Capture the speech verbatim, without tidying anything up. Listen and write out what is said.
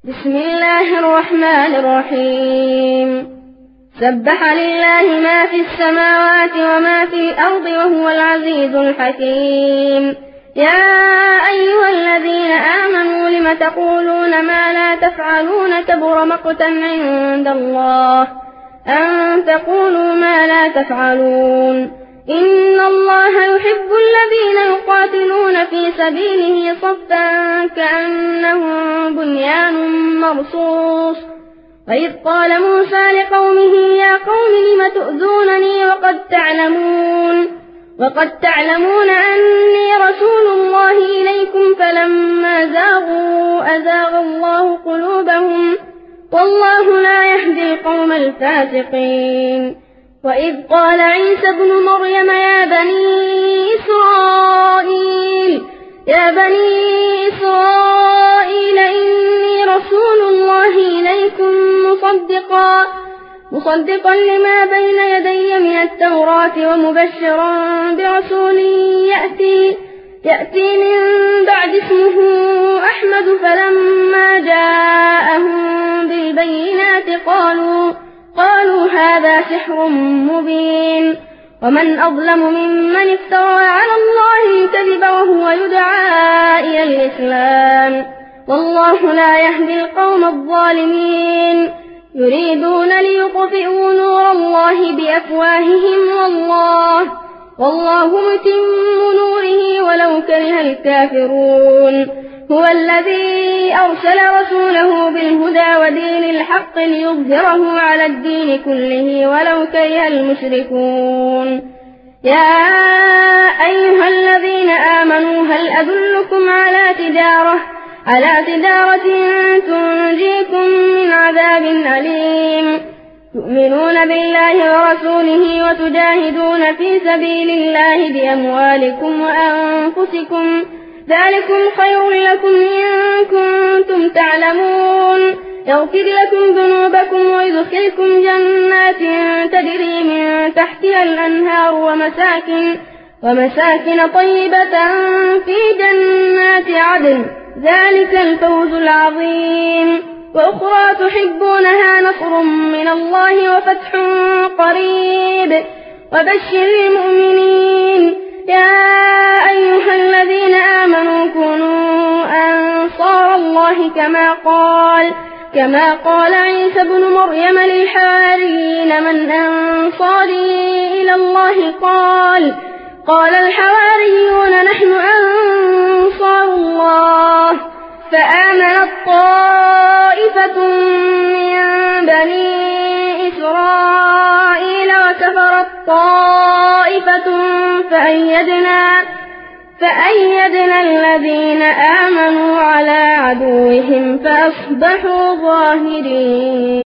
بسم الله الرحمن الرحيم سبح لله ما في السماوات وما في الأرض وهو العزيز الحكيم يا أيها الذين آمنوا لم تقولون ما لا تفعلون كبر مقتا عند الله أن تقولوا ما لا تفعلون إن الله يحب الذين يقاتلون في سبيله صفا كأنهم بنيان مرصوص وإذ قال موسى لقومه يا قوم لم تؤذونني وقد تعلمون وقد تعلمون أني رسول الله إليكم فلما زاغوا أزاغ الله قلوبهم والله لا يهدي القوم الفاسقين وإذ قال عيسى ابن مريم يا بني إسرائيل يا بني إسرائيل إني رسول الله إليكم مصدقا مصدقا لما بين يدي من التوراة ومبشرا برسول يأتي يأتي من بعد اسمه أحمد فلما جاءهم بالبينات قالوا قالوا هذا سحر مبين ومن أظلم ممن افترى على الله الكذب وهو يدعى إلى الإسلام والله لا يهدي القوم الظالمين يريدون ليطفئوا نور الله بأفواههم والله والله متم نوره ولو كره الكافرون هو الذي أرسل رسوله بالهدى ودين الحق ليظهره على الدين كله ولو كره المشركون يا أيها الذين آمنوا هل أدلكم على تجارة على تجارة تنجيكم من عذاب أليم تؤمنون بالله ورسوله وتجاهدون في سبيل الله بأموالكم وأنفسكم ذلكم خير لكم إن كنتم تعلمون يغفر لكم ذنوبكم ويدخلكم جنات تجري من تحتها الأنهار ومساكن, ومساكن طيبة في جنات عدن ذلك الفوز العظيم وأخرى تحبونها نصر من الله وفتح قريب وبشر المؤمنين يا أيها الذين آمنوا كونوا أنصار الله كما قال كما قال عيسى ابن مريم للحواريين من أنصاري إلى الله قال قال الحواريون نحن أنصار الله فآمنت طائفة من بني إسرائيل وكفرت طائفة فأيدنا, فأيدنا الذين آمنوا على عدوهم فأصبحوا ظاهرين.